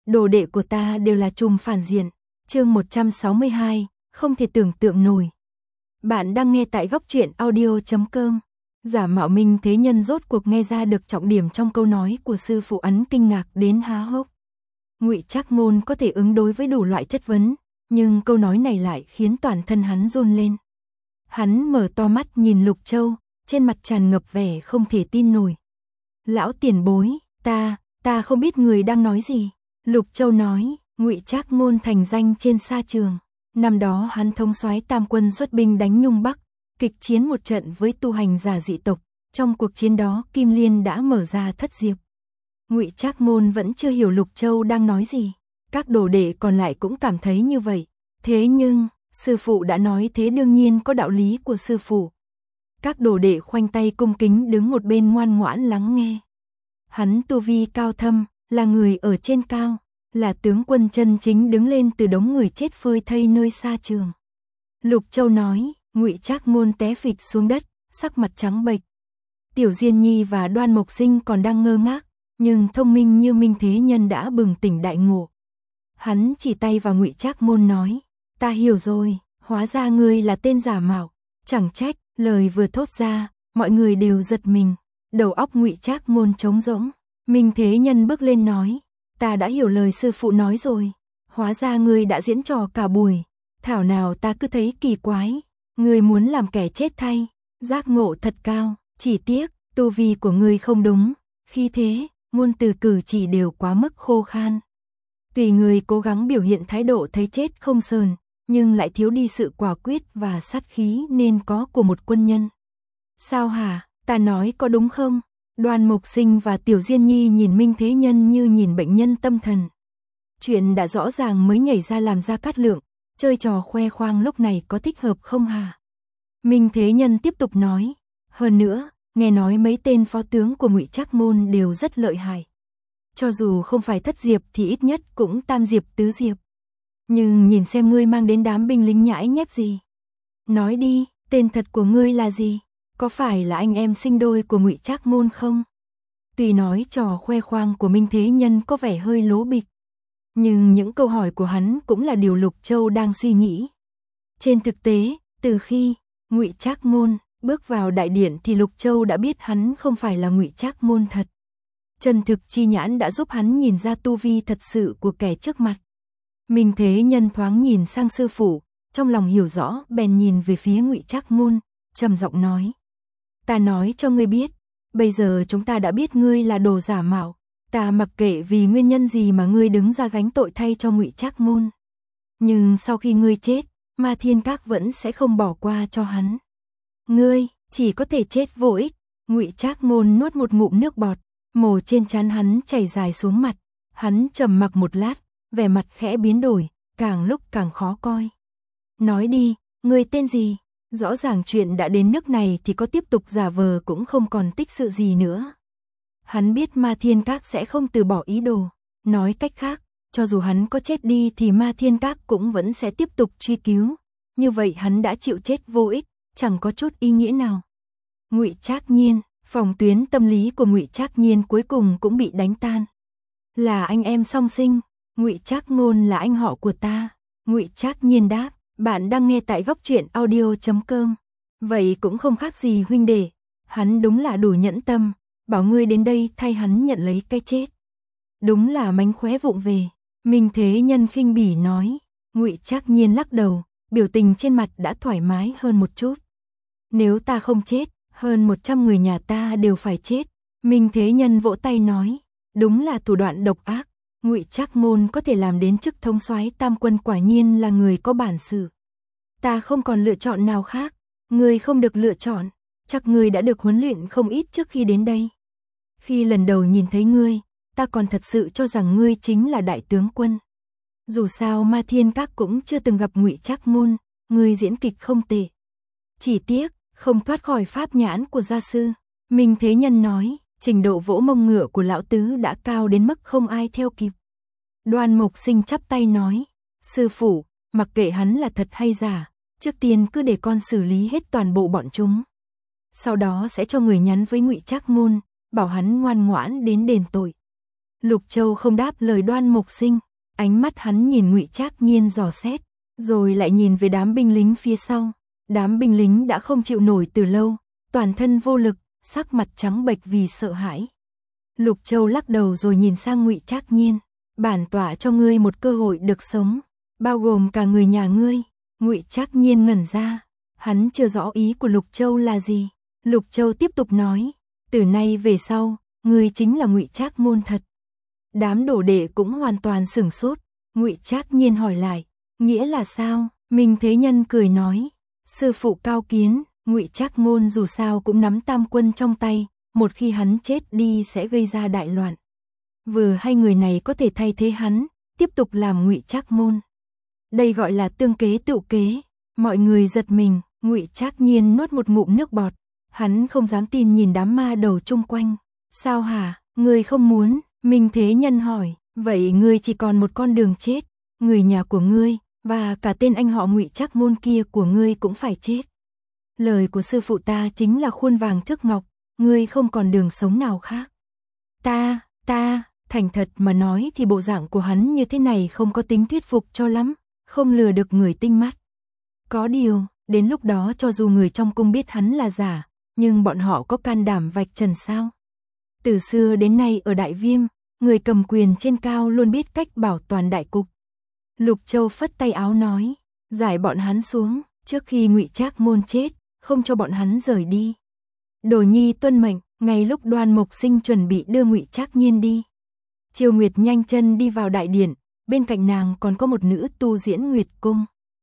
đồ đệ của ta đều là trùm phản diện. Chương 162, không thể tưởng tượng nổi. Bạn đang nghe tại góc truyện audio.com. Giả mạo Minh Thế Nhân rốt cuộc nghe ra được trọng điểm trong câu nói của sư phụ, ấn kinh ngạc đến há hốc. Ngụy Trác Môn có thể ứng đối với đủ loại chất vấn, nhưng câu nói này lại khiến toàn thân hắn run lên. Hắn mở to mắt nhìn Lục Châu, trên mặt tràn ngập vẻ không thể tin nổi. Lão tiền bối, ta không biết người đang nói gì. Lục Châu nói, Ngụy Trác Môn thành danh trên sa trường. Năm đó hắn thống soái tam quân xuất binh đánh Nhung Bắc, kịch chiến một trận với tu hành giả dị tộc. Trong cuộc chiến đó Kim Liên đã mở ra thất diệp. Ngụy Trác Môn vẫn chưa hiểu Lục Châu đang nói gì. Các đồ đệ còn lại cũng cảm thấy như vậy. Thế nhưng, sư phụ đã nói thế, đương nhiên có đạo lý của sư phụ. Các đồ đệ khoanh tay cung kính đứng một bên ngoan ngoãn lắng nghe. Hắn tu vi cao thâm, là người ở trên cao, là tướng quân chân chính đứng lên từ đống người chết phơi thây nơi sa trường. Lục Châu nói, Ngụy Trác Môn té phịch xuống đất, sắc mặt trắng bệch. Tiểu Diên Nhi và Đoan Mộc Sinh còn đang ngơ ngác, nhưng thông minh như Minh Thế Nhân đã bừng tỉnh đại ngộ. Hắn chỉ tay vào Ngụy Trác Môn nói, ta hiểu rồi, hóa ra ngươi là tên giả mạo. Chẳng trách, lời vừa thốt ra, mọi người đều giật mình, đầu óc Ngụy Trác Môn trống rỗng. Minh Thế Nhân bước lên nói, ta đã hiểu lời sư phụ nói rồi, hóa ra ngươi đã diễn trò cả buổi, thảo nào ta cứ thấy kỳ quái, ngươi muốn làm kẻ chết thay, giác ngộ thật cao, chỉ tiếc, tu vi của ngươi không đúng, khi thế, ngôn từ cử chỉ đều quá mức khô khan. Tùy người cố gắng biểu hiện thái độ thấy chết không sờn, nhưng lại thiếu đi sự quả quyết và sát khí nên có của một quân nhân. Sao hả, ta nói có đúng không? Đoan Mộc Sinh và Tiểu Diên Nhi nhìn Minh Thế Nhân như nhìn bệnh nhân tâm thần. Chuyện đã rõ ràng mới nhảy ra làm Gia Cát Lượng, chơi trò khoe khoang lúc này có thích hợp không hả? Minh Thế Nhân tiếp tục nói, hơn nữa, nghe nói mấy tên phó tướng của Ngụy Trác Môn đều rất lợi hại. Cho dù không phải thất diệp thì ít nhất cũng tam diệp tứ diệp. Nhưng nhìn xem ngươi mang đến đám binh lính nhãi nhép gì. Nói đi, tên thật của ngươi là gì? Có phải là anh em sinh đôi của Ngụy Trác Môn không? Tuy nói trò khoe khoang của Minh Thế Nhân có vẻ hơi lố bịch, nhưng những câu hỏi của hắn cũng là điều Lục Châu đang suy nghĩ. Trên thực tế, từ khi Ngụy Trác Môn bước vào đại điện thì Lục Châu đã biết hắn không phải là Ngụy Trác Môn thật. Chân thực chi nhãn đã giúp hắn nhìn ra tu vi thật sự của kẻ trước mặt. Minh Thế Nhân thoáng nhìn sang sư phụ, trong lòng hiểu rõ bèn nhìn về phía Ngụy Trác Môn, trầm giọng nói. Ta nói cho ngươi biết, bây giờ chúng ta đã biết ngươi là đồ giả mạo, ta mặc kệ vì nguyên nhân gì mà ngươi đứng ra gánh tội thay cho Ngụy Trác Môn. Nhưng sau khi ngươi chết, Ma Thiên Các vẫn sẽ không bỏ qua cho hắn. Ngươi chỉ có thể chết vô ích. Ngụy Trác Môn nuốt một ngụm nước bọt, mồ trên trán hắn chảy dài xuống mặt, hắn trầm mặc một lát, vẻ mặt khẽ biến đổi, càng lúc càng khó coi. Nói đi, ngươi tên gì? Rõ ràng chuyện đã đến nước này thì có tiếp tục giả vờ cũng không còn tích sự gì nữa. Hắn biết Ma Thiên Các sẽ không từ bỏ ý đồ, nói cách khác, cho dù hắn có chết đi thì Ma Thiên Các cũng vẫn sẽ tiếp tục truy cứu, như vậy hắn đã chịu chết vô ích, chẳng có chút ý nghĩa nào. Ngụy Trác Nhiên, phòng tuyến tâm lý của Ngụy Trác Nhiên cuối cùng cũng bị đánh tan. Là anh em song sinh, Ngụy Trác Môn là anh họ của ta. Ngụy Trác Nhiên đáp, bạn đang nghe tại góc truyện audio.com. Vậy cũng không khác gì huynh đệ, hắn đúng là đủ nhẫn tâm, bảo ngươi đến đây thay hắn nhận lấy cái chết. Đúng là mánh khóe vụng về. Minh Thế Nhân khinh bỉ nói. Ngụy Trác Nhiên lắc đầu, biểu tình trên mặt đã thoải mái hơn một chút. Nếu ta không chết, hơn 100 người nhà ta đều phải chết. Minh Thế Nhân vỗ tay nói, đúng là thủ đoạn độc ác. Ngụy Trác Môn có thể làm đến chức thống soái tam quân, quả nhiên là người có bản sự. Ta không còn lựa chọn nào khác. Ngươi không được lựa chọn, chắc ngươi đã được huấn luyện không ít trước khi đến đây. Khi lần đầu nhìn thấy ngươi, ta còn thật sự cho rằng ngươi chính là đại tướng quân. Dù sao Ma Thiên Các cũng chưa từng gặp Ngụy Trác Môn, ngươi diễn kịch không tệ. Chỉ tiếc, không thoát khỏi pháp nhãn của gia sư. Minh Thế Nhân nói, trình độ vỗ mông ngựa của lão tứ đã cao đến mức không ai theo kịp. Đoan Mộc Sinh chắp tay nói, sư phụ, mặc kệ hắn là thật hay giả, trước tiên cứ để con xử lý hết toàn bộ bọn chúng. Sau đó sẽ cho người nhắn với Ngụy Trác Môn, bảo hắn ngoan ngoãn đến đền tội. Lục Châu không đáp lời Đoan Mộc Sinh, ánh mắt hắn nhìn Ngụy Trác Nhiên dò xét, rồi lại nhìn về đám binh lính phía sau. Đám binh lính đã không chịu nổi từ lâu, toàn thân vô lực, sắc mặt trắng bệch vì sợ hãi. Lục Châu lắc đầu rồi nhìn sang Ngụy Trác Nhiên, bản tọa cho ngươi một cơ hội được sống, bao gồm cả người nhà ngươi. Ngụy Trác Nhiên ngẩn ra, hắn chưa rõ ý của Lục Châu là gì. Lục Châu tiếp tục nói, từ nay về sau, ngươi chính là Ngụy Trác môn thật. Đám đồ đệ cũng hoàn toàn sửng sốt. Ngụy Trác Nhiên hỏi lại, nghĩa là sao? Minh Thế Nhân cười nói, sư phụ cao kiến, Ngụy Trác môn dù sao cũng nắm tam quân trong tay, một khi hắn chết đi sẽ gây ra đại loạn. Vừa hay người này có thể thay thế hắn, tiếp tục làm Ngụy Trác môn. Đây gọi là tương kế tựu kế. Mọi người giật mình, Ngụy Trác Nhiên nuốt một ngụm nước bọt, hắn không dám tin nhìn đám ma đầu chung quanh. Sao hả, ngươi không muốn? Minh Thế Nhân hỏi, vậy ngươi chỉ còn một con đường chết, người nhà của ngươi và cả tên anh họ Ngụy Trác môn kia của ngươi cũng phải chết. Lời của sư phụ ta chính là khuôn vàng thước ngọc, ngươi không còn đường sống nào khác. Ta, thành thật mà nói thì bộ dạng của hắn như thế này không có tính thuyết phục cho lắm, không lừa được người tinh mắt. Có điều, đến lúc đó cho dù người trong cung biết hắn là giả, nhưng bọn họ có can đảm vạch trần sao? Từ xưa đến nay ở Đại Viêm, người cầm quyền trên cao luôn biết cách bảo toàn đại cục. Lục Châu phất tay áo nói, giải bọn hắn xuống, trước khi Ngụy Trác môn chết, không cho bọn hắn rời đi. Đồ Nhi tuân mệnh. Ngay lúc Đoan Mộc Sinh chuẩn bị đưa Ngụy Trác Nhiên đi, Triều Nguyệt nhanh chân đi vào đại điện, bên cạnh nàng còn có một nữ tu diễn Nguyệt cung.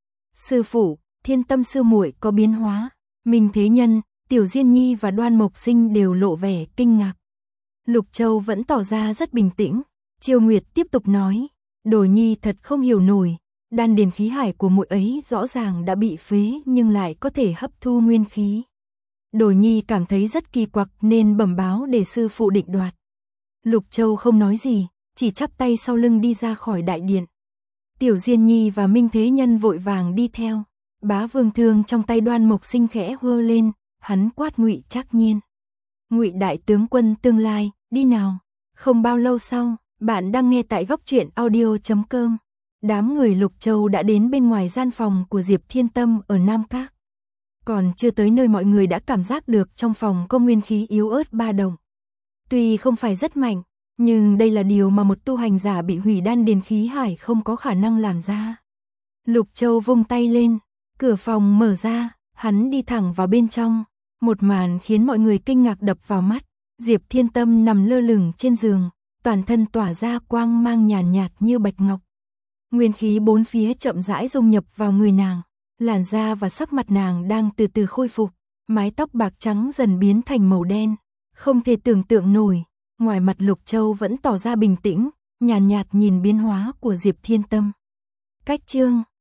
Sư phụ, Thiên Tâm sư muội có biến hóa. Minh Thế Nhân, Tiểu Diên Nhi và Đoan Mộc Sinh đều lộ vẻ kinh ngạc. Lục Châu vẫn tỏ ra rất bình tĩnh. Triều Nguyệt tiếp tục nói, Đồ Nhi thật không hiểu nổi, đan điền khí hải của muội ấy rõ ràng đã bị phế nhưng lại có thể hấp thu nguyên khí. Đồ Nhi cảm thấy rất kỳ quặc nên bẩm báo để sư phụ định đoạt. Lục Châu không nói gì, chỉ chắp tay sau lưng đi ra khỏi đại điện. Tiểu Diên Nhi và Minh Thế Nhân vội vàng đi theo. Bá vương thương trong tay Đoan Mộc Sinh khẽ hơ lên, hắn quát Ngụy Trác Nhiên. Ngụy đại tướng quân tương lai, đi nào. Không bao lâu sau, bạn đang nghe tại góc truyện audio.com. Đám người Lục Châu đã đến bên ngoài gian phòng của Diệp Thiên Tâm ở Nam Các. Còn chưa tới nơi mọi người đã cảm giác được trong phòng có nguyên khí yếu ớt ba động. Tuy không phải rất mạnh, nhưng đây là điều mà một tu hành giả bị hủy đan điền khí hải không có khả năng làm ra. Lục Châu vung tay lên, cửa phòng mở ra, hắn đi thẳng vào bên trong. Một màn khiến mọi người kinh ngạc đập vào mắt. Diệp Thiên Tâm nằm lơ lửng trên giường, toàn thân tỏa ra quang mang nhàn nhạt như bạch ngọc. Nguyên khí bốn phía chậm rãi dung nhập vào người nàng. Làn da và sắc mặt nàng đang từ từ khôi phục, mái tóc bạc trắng dần biến thành màu đen, không thể tưởng tượng nổi. Ngoài mặt Lục Châu vẫn tỏ ra bình tĩnh, nhàn nhạt nhìn biến hóa của Diệp Thiên Tâm. Cách chương